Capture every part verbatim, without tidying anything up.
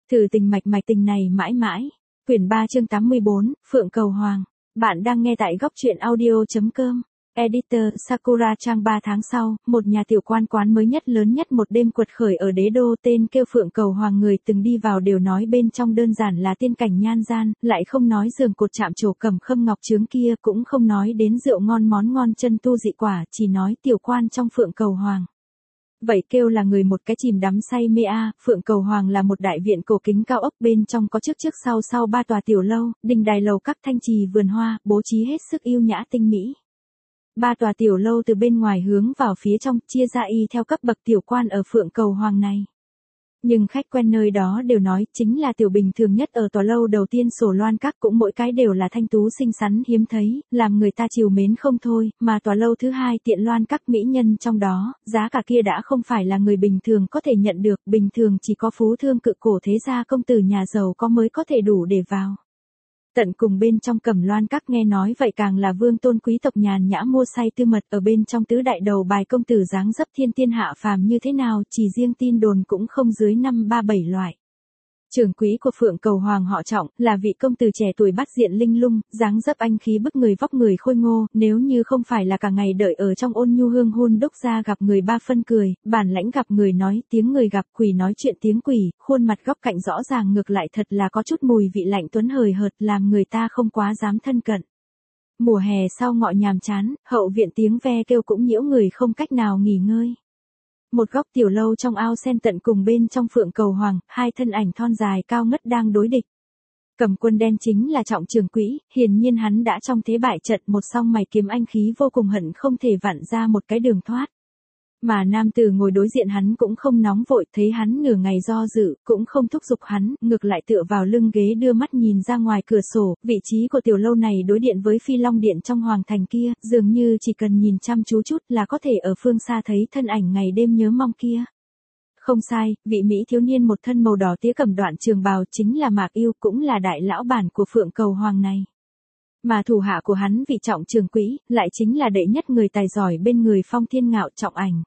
Thử tình mạch mạch tình này mãi mãi. Quyển ba chương tám mươi bốn, Phượng Cầu Hoàng. Bạn đang nghe tại góc truyện audio.com. Editor Sakura trang ba tháng sau, một nhà tiểu quan quán mới nhất lớn nhất một đêm quật khởi ở đế đô tên kêu Phượng Cầu Hoàng, người từng đi vào đều nói bên trong đơn giản là tiên cảnh nhan gian, lại không nói giường cột chạm trổ cẩm khâm ngọc trướng kia, cũng không nói đến rượu ngon món ngon chân tu dị quả, chỉ nói tiểu quan trong Phượng Cầu Hoàng. Vậy kêu là người một cái chìm đắm say mê a. Phượng Cầu Hoàng là một đại viện cổ kính cao ốc, bên trong có trước trước sau sau ba tòa tiểu lâu, đình đài lầu các, thanh trì vườn hoa, bố trí hết sức yêu nhã tinh mỹ. Ba tòa tiểu lâu từ bên ngoài hướng vào phía trong, chia ra y theo cấp bậc tiểu quan ở Phượng Cầu Hoàng này. Nhưng khách quen nơi đó đều nói, chính là tiểu bình thường nhất ở tòa lâu đầu tiên Sổ Loan Các, cũng mỗi cái đều là thanh tú xinh xắn hiếm thấy, làm người ta chiều mến không thôi, mà tòa lâu thứ hai Tiện Loan Các, mỹ nhân trong đó, giá cả kia đã không phải là người bình thường có thể nhận được, bình thường chỉ có phú thương cự cổ thế gia công tử nhà giàu có mới có thể đủ để vào. Tận cùng bên trong Cẩm Loan Các nghe nói vậy càng là vương tôn quý tộc nhàn nhã mua say tư mật, ở bên trong tứ đại đầu bài công tử dáng dấp thiên tiên hạ phàm như thế nào, chỉ riêng tin đồn cũng không dưới năm ba bảy loại. Trưởng quỹ của Phượng Cầu Hoàng họ Trọng, là vị công tử trẻ tuổi bắt diện linh lung, dáng dấp anh khí bức người, vóc người khôi ngô, nếu như không phải là cả ngày đợi ở trong ôn nhu hương hun đúc ra gặp người ba phân cười, bản lãnh gặp người nói, tiếng người gặp quỷ nói chuyện tiếng quỷ, khuôn mặt góc cạnh rõ ràng ngược lại thật là có chút mùi vị lạnh tuấn hời hợt, làm người ta không quá dám thân cận. Mùa hè sau ngọ nhàm chán, hậu viện tiếng ve kêu cũng nhiễu người không cách nào nghỉ ngơi. Một góc tiểu lâu trong ao sen tận cùng bên trong Phượng Cầu Hoàng, hai thân ảnh thon dài cao ngất đang đối địch. Cầm quân đen chính là Trọng trưởng quỹ, hiển nhiên hắn đã trong thế bại trận, một song mày kiếm anh khí vô cùng hận không thể vặn ra một cái đường thoát. Mà nam tử ngồi đối diện hắn cũng không nóng vội, thấy hắn nửa ngày do dự, cũng không thúc giục hắn, ngược lại tựa vào lưng ghế đưa mắt nhìn ra ngoài cửa sổ, vị trí của tiểu lâu này đối điện với Phi Long Điện trong hoàng thành kia, dường như chỉ cần nhìn chăm chú chút là có thể ở phương xa thấy thân ảnh ngày đêm nhớ mong kia. Không sai, vị mỹ thiếu niên một thân màu đỏ tía cẩm đoạn trường bào chính là Mạc Yêu, cũng là đại lão bản của Phượng Cầu Hoàng này. Mà thủ hạ của hắn vị Trọng trưởng quỹ, lại chính là đệ nhất người tài giỏi bên người Phong Thiên Ngạo, Trọng Ảnh.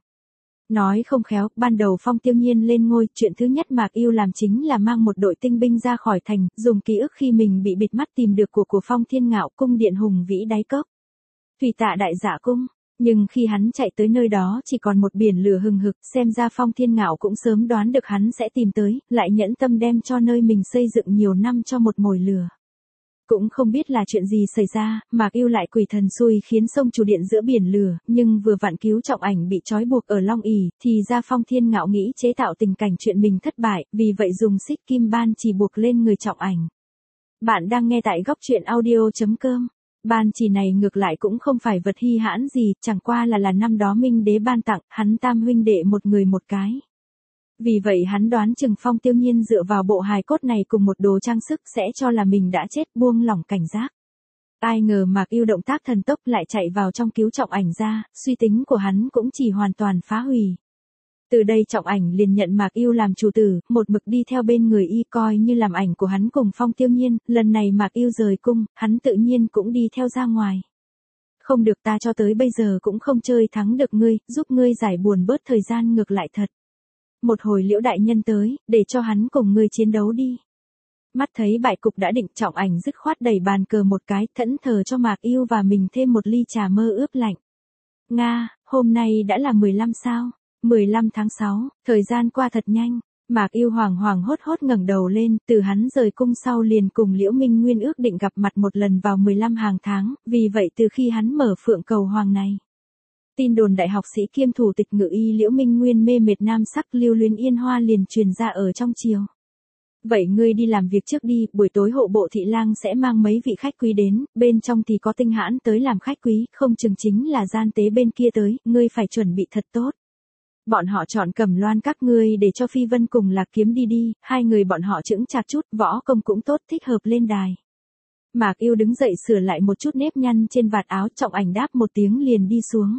Nói không khéo, ban đầu Phong Tiêu Nhiên lên ngôi, chuyện thứ nhất Mạc Yêu làm chính là mang một đội tinh binh ra khỏi thành, dùng ký ức khi mình bị bịt mắt tìm được của của Phong Thiên Ngạo, cung điện hùng vĩ đáy cốc. Thủy Tạ đại dạ cung. Nhưng khi hắn chạy tới nơi đó chỉ còn một biển lửa hừng hực, xem ra Phong Thiên Ngạo cũng sớm đoán được hắn sẽ tìm tới, lại nhẫn tâm đem cho nơi mình xây dựng nhiều năm cho một mồi lửa. Cũng không biết là chuyện gì xảy ra, Mạc Yêu lại quỷ thần xui khiến sông chủ điện giữa biển lửa, nhưng vừa vặn cứu Trọng Ảnh bị trói buộc ở Long ỷ, thì ra Phong Thiên Ngạo nghĩ chế tạo tình cảnh chuyện mình thất bại, vì vậy dùng xích kim ban chỉ buộc lên người Trọng Ảnh. Bạn đang nghe tại góc truyện audio.com. Ban chỉ này ngược lại cũng không phải vật hi hãn gì, chẳng qua là là năm đó Minh Đế ban tặng, hắn tam huynh đệ một người một cái. Vì vậy hắn đoán chừng Phong Tiêu Nhiên dựa vào bộ hài cốt này cùng một đồ trang sức sẽ cho là mình đã chết, buông lỏng cảnh giác. Ai ngờ Mạc Yêu động tác thần tốc lại chạy vào trong cứu Trọng Ảnh ra, suy tính của hắn cũng chỉ hoàn toàn phá hủy. Từ đây Trọng Ảnh liền nhận Mạc Yêu làm chủ tử, một mực đi theo bên người y coi như làm ảnh của hắn cùng Phong Tiêu Nhiên, lần này Mạc Yêu rời cung, hắn tự nhiên cũng đi theo ra ngoài. Không được, ta cho tới bây giờ cũng không chơi thắng được ngươi, giúp ngươi giải buồn bớt thời gian ngược lại thật. Một hồi Liễu đại nhân tới, để cho hắn cùng ngươi chiến đấu đi. Mắt thấy bại cục đã định, Trọng Ảnh dứt khoát đẩy bàn cờ một cái, thẫn thờ cho Mạc Yêu và mình thêm một ly trà mơ ướp lạnh. Nga, hôm nay đã là mười lăm sao? mười lăm tháng sáu, thời gian qua thật nhanh. Mạc Yêu hoàng hoàng hốt hốt ngẩng đầu lên, từ hắn rời cung sau liền cùng Liễu Minh Nguyên ước định gặp mặt một lần vào mười lăm hàng tháng, vì vậy từ khi hắn mở Phượng Cầu Hoàng này. Tin đồn đại học sĩ kiêm thủ tịch ngự y Liễu Minh Nguyên mê mệt nam sắc lưu luyến yên hoa liền truyền ra ở trong triều. Vậy ngươi đi làm việc trước đi, buổi tối hộ bộ thị lang sẽ mang mấy vị khách quý đến, bên trong thì có tinh hãn tới làm khách quý, không chừng chính là gian tế bên kia tới, ngươi phải chuẩn bị thật tốt. Bọn họ chọn Cẩm Loan Các ngươi để cho Phi Vân cùng Lạc Kiếm đi đi, hai người bọn họ chững chạc chút, võ công cũng tốt, thích hợp lên đài. Mạc Yêu đứng dậy sửa lại một chút nếp nhăn trên vạt áo, Trọng Ảnh đáp một tiếng liền đi xuống.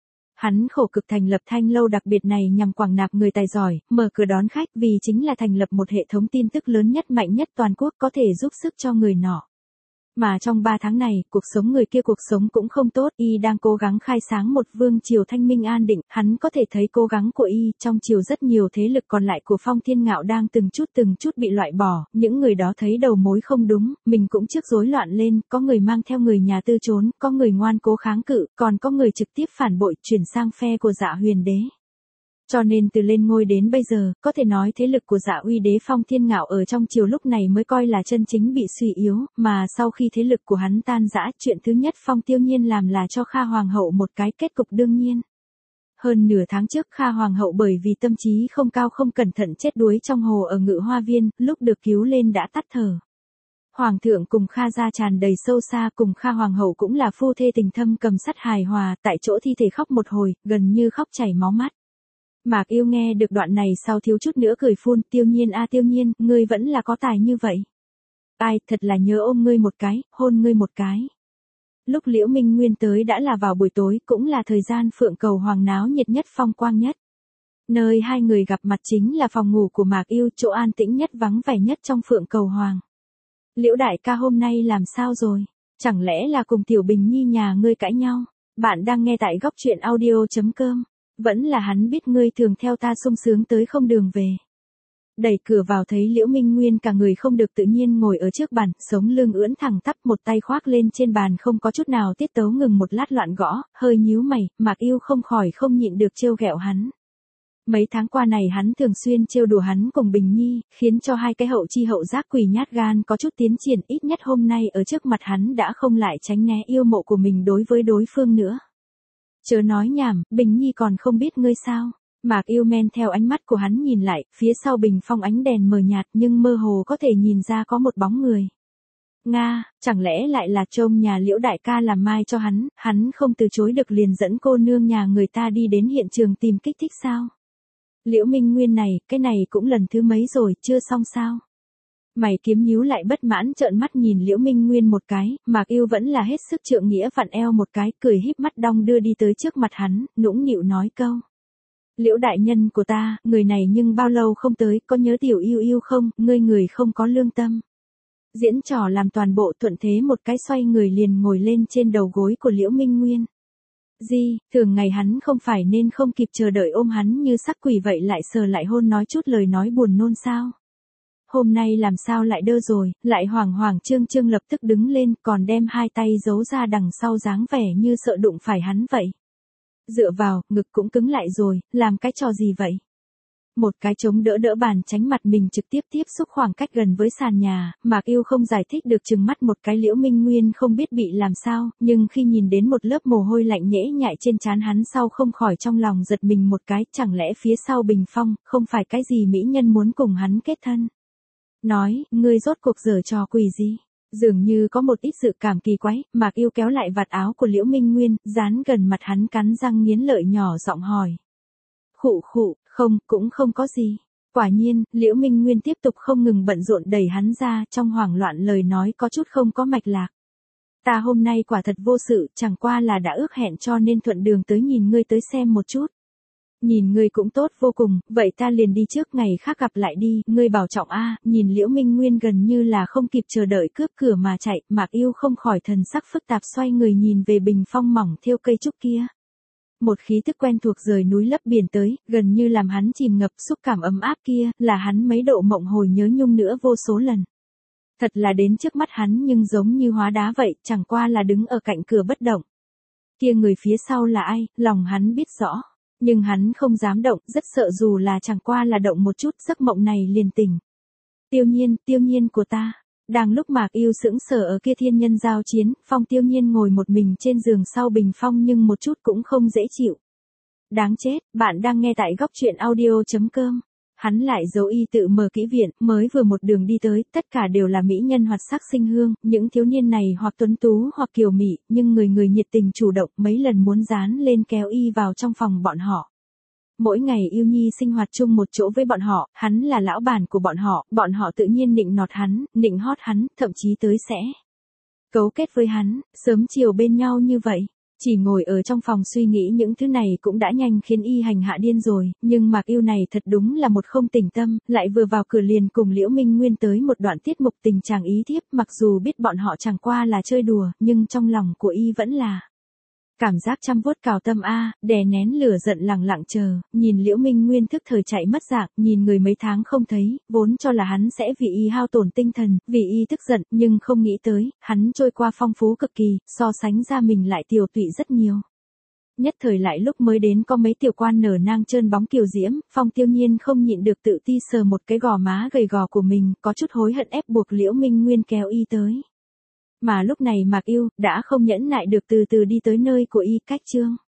Hắn khổ cực thành lập thanh lâu đặc biệt này nhằm quảng nạp người tài giỏi, mở cửa đón khách, vì chính là thành lập một hệ thống tin tức lớn nhất mạnh nhất toàn quốc có thể giúp sức cho người nọ. Mà trong ba tháng này, cuộc sống người kia cuộc sống cũng không tốt, y đang cố gắng khai sáng một vương triều thanh minh an định, hắn có thể thấy cố gắng của y, trong triều rất nhiều thế lực còn lại của Phong Thiên Ngạo đang từng chút từng chút bị loại bỏ, những người đó thấy đầu mối không đúng, mình cũng trước rối loạn lên, có người mang theo người nhà tư trốn, có người ngoan cố kháng cự, còn có người trực tiếp phản bội, chuyển sang phe của Dạ Huyền Đế. Cho nên từ lên ngôi đến bây giờ, có thể nói thế lực của Dạ Uy Đế Phong Thiên Ngạo ở trong triều lúc này mới coi là chân chính bị suy yếu, mà sau khi thế lực của hắn tan rã, chuyện thứ nhất Phong Tiêu Nhiên làm là cho Kha Hoàng hậu một cái kết cục đương nhiên. Hơn nửa tháng trước Kha Hoàng hậu bởi vì tâm trí không cao không cẩn thận chết đuối trong hồ ở Ngự Hoa Viên, lúc được cứu lên đã tắt thở. Hoàng thượng cùng Kha gia tràn đầy sâu xa, cùng Kha Hoàng hậu cũng là phu thê tình thâm cầm sắt hài hòa, tại chỗ thi thể khóc một hồi, gần như khóc chảy máu mắt. Mạc Yêu nghe được đoạn này sau thiếu chút nữa cười phun, Tiêu Nhiên a Tiêu Nhiên, ngươi vẫn là có tài như vậy. Ai, thật là nhớ ôm ngươi một cái, hôn ngươi một cái. Lúc Liễu Minh Nguyên tới đã là vào buổi tối, cũng là thời gian Phượng Cầu Hoàng náo nhiệt nhất phong quang nhất. Nơi hai người gặp mặt chính là phòng ngủ của Mạc Yêu, chỗ an tĩnh nhất vắng vẻ nhất trong Phượng Cầu Hoàng. Liễu đại ca hôm nay làm sao rồi? Chẳng lẽ là cùng Tiểu Bình Nhi nhà ngươi cãi nhau? Bạn đang nghe tại góc truyện audio chấm com. Vẫn là hắn biết ngươi thường theo ta sung sướng tới không đường về. Đẩy cửa vào thấy Liễu Minh Nguyên cả người không được tự nhiên ngồi ở trước bàn, sống lưng ưỡn thẳng tắp, một tay khoác lên trên bàn không có chút nào tiết tấu, ngừng một lát loạn gõ, hơi nhíu mày, Mạc Yêu không khỏi không nhịn được trêu ghẹo hắn. Mấy tháng qua này hắn thường xuyên trêu đùa hắn cùng Bình Nhi, khiến cho hai cái hậu chi hậu giác quỷ nhát gan có chút tiến triển, ít nhất hôm nay ở trước mặt hắn đã không lại tránh né yêu mộ của mình đối với đối phương nữa. Chớ nói nhảm, Bình Nhi còn không biết ngươi sao? Mạc Yêu men theo ánh mắt của hắn nhìn lại, phía sau bình phong ánh đèn mờ nhạt nhưng mơ hồ có thể nhìn ra có một bóng người. Nga, chẳng lẽ lại là trông nhà Liễu đại ca làm mai cho hắn, hắn không từ chối được liền dẫn cô nương nhà người ta đi đến hiện trường tìm kích thích sao? Liễu Minh Nguyên này, cái này cũng lần thứ mấy rồi, chưa xong sao? Mày kiếm nhíu lại bất mãn trợn mắt nhìn Liễu Minh Nguyên một cái, Mạc Yêu vẫn là hết sức trượng nghĩa vặn eo một cái, cười híp mắt đong đưa đi tới trước mặt hắn, nũng nịu nói câu. Liễu đại nhân của ta, người này nhưng bao lâu không tới, có nhớ Tiểu Yêu Yêu không, ngươi người không có lương tâm. Diễn trò làm toàn bộ, thuận thế một cái xoay người liền ngồi lên trên đầu gối của Liễu Minh Nguyên. Di, thường ngày hắn không phải nên không kịp chờ đợi ôm hắn như sắc quỷ vậy lại sờ lại hôn nói chút lời nói buồn nôn sao? Hôm nay làm sao lại đơ rồi, lại hoảng hoảng trương trương lập tức đứng lên, còn đem hai tay giấu ra đằng sau dáng vẻ như sợ đụng phải hắn vậy. Dựa vào, ngực cũng cứng lại rồi, làm cái trò gì vậy? Một cái chống đỡ đỡ bàn tránh mặt mình trực tiếp tiếp xúc khoảng cách gần với sàn nhà, Mạc Yêu không giải thích được chừng mắt một cái Liễu Minh Nguyên không biết bị làm sao, nhưng khi nhìn đến một lớp mồ hôi lạnh nhễ nhại trên trán hắn sau không khỏi trong lòng giật mình một cái, chẳng lẽ phía sau bình phong, không phải cái gì mỹ nhân muốn cùng hắn kết thân. Nói, ngươi rốt cuộc giở trò quỷ gì? Dường như có một ít dự cảm kỳ quái, Mạc Yêu kéo lại vạt áo của Liễu Minh Nguyên, dán gần mặt hắn cắn răng nghiến lợi nhỏ giọng hỏi. Khụ khụ, không, cũng không có gì. Quả nhiên, Liễu Minh Nguyên tiếp tục không ngừng bận rộn đẩy hắn ra, trong hoảng loạn lời nói có chút không có mạch lạc. Ta hôm nay quả thật vô sự, chẳng qua là đã ước hẹn cho nên thuận đường tới nhìn ngươi tới xem một chút. Nhìn ngươi cũng tốt vô cùng, vậy ta liền đi trước, ngày khác gặp lại đi, ngươi bảo trọng a. Nhìn Liễu Minh Nguyên gần như là không kịp chờ đợi cướp cửa mà chạy, Mạc Yêu không khỏi thần sắc phức tạp xoay người nhìn về bình phong mỏng thêu cây trúc kia. Một khí tức quen thuộc rời núi lấp biển tới, gần như làm hắn chìm ngập, xúc cảm ấm áp kia, là hắn mấy độ mộng hồi nhớ nhung nữa vô số lần. Thật là đến trước mắt hắn nhưng giống như hóa đá vậy, chẳng qua là đứng ở cạnh cửa bất động. Kia người phía sau là ai, lòng hắn biết rõ. Nhưng hắn không dám động, rất sợ dù là chẳng qua là động một chút, giấc mộng này liền tỉnh. Tiêu Nhiên, Tiêu Nhiên của ta. Đang lúc Mạc Yêu sững sờ ở kia thiên nhân giao chiến, Phong Tiêu Nhiên ngồi một mình trên giường sau bình phong nhưng một chút cũng không dễ chịu. Đáng chết, bạn đang nghe tại góc truyện audio chấm com. Hắn lại giấu y tự mở kỹ viện, mới vừa một đường đi tới, tất cả đều là mỹ nhân hoạt sắc sinh hương, những thiếu niên này hoặc tuấn tú hoặc kiều mị, nhưng người người nhiệt tình chủ động, mấy lần muốn dán lên kéo y vào trong phòng bọn họ. Mỗi ngày Yêu Nhi sinh hoạt chung một chỗ với bọn họ, hắn là lão bản của bọn họ, bọn họ tự nhiên nịnh nọt hắn, nịnh hót hắn, thậm chí tới sẽ cấu kết với hắn, sớm chiều bên nhau như vậy. Chỉ ngồi ở trong phòng suy nghĩ những thứ này cũng đã nhanh khiến y hành hạ điên rồi, nhưng Mạc Yêu này thật đúng là một không tỉnh tâm, lại vừa vào cửa liền cùng Liễu Minh Nguyên tới một đoạn tiết mục tình chàng ý thiếp, mặc dù biết bọn họ chẳng qua là chơi đùa, nhưng trong lòng của y vẫn là cảm giác trăm vuốt cào tâm a, đè nén lửa giận lẳng lặng chờ, nhìn Liễu Minh Nguyên thức thời chạy mất dạng, nhìn người mấy tháng không thấy, vốn cho là hắn sẽ vì y hao tổn tinh thần, vì y tức giận, nhưng không nghĩ tới, hắn trôi qua phong phú cực kỳ, so sánh ra mình lại tiều tụy rất nhiều. Nhất thời lại lúc mới đến có mấy tiểu quan nở nang trơn bóng kiều diễm, Phong Tiêu Nhiên không nhịn được tự ti sờ một cái gò má gầy gò của mình, có chút hối hận ép buộc Liễu Minh Nguyên kéo y tới. Mà lúc này Mạc Yêu đã không nhẫn nại được từ từ đi tới nơi của y, cách Trương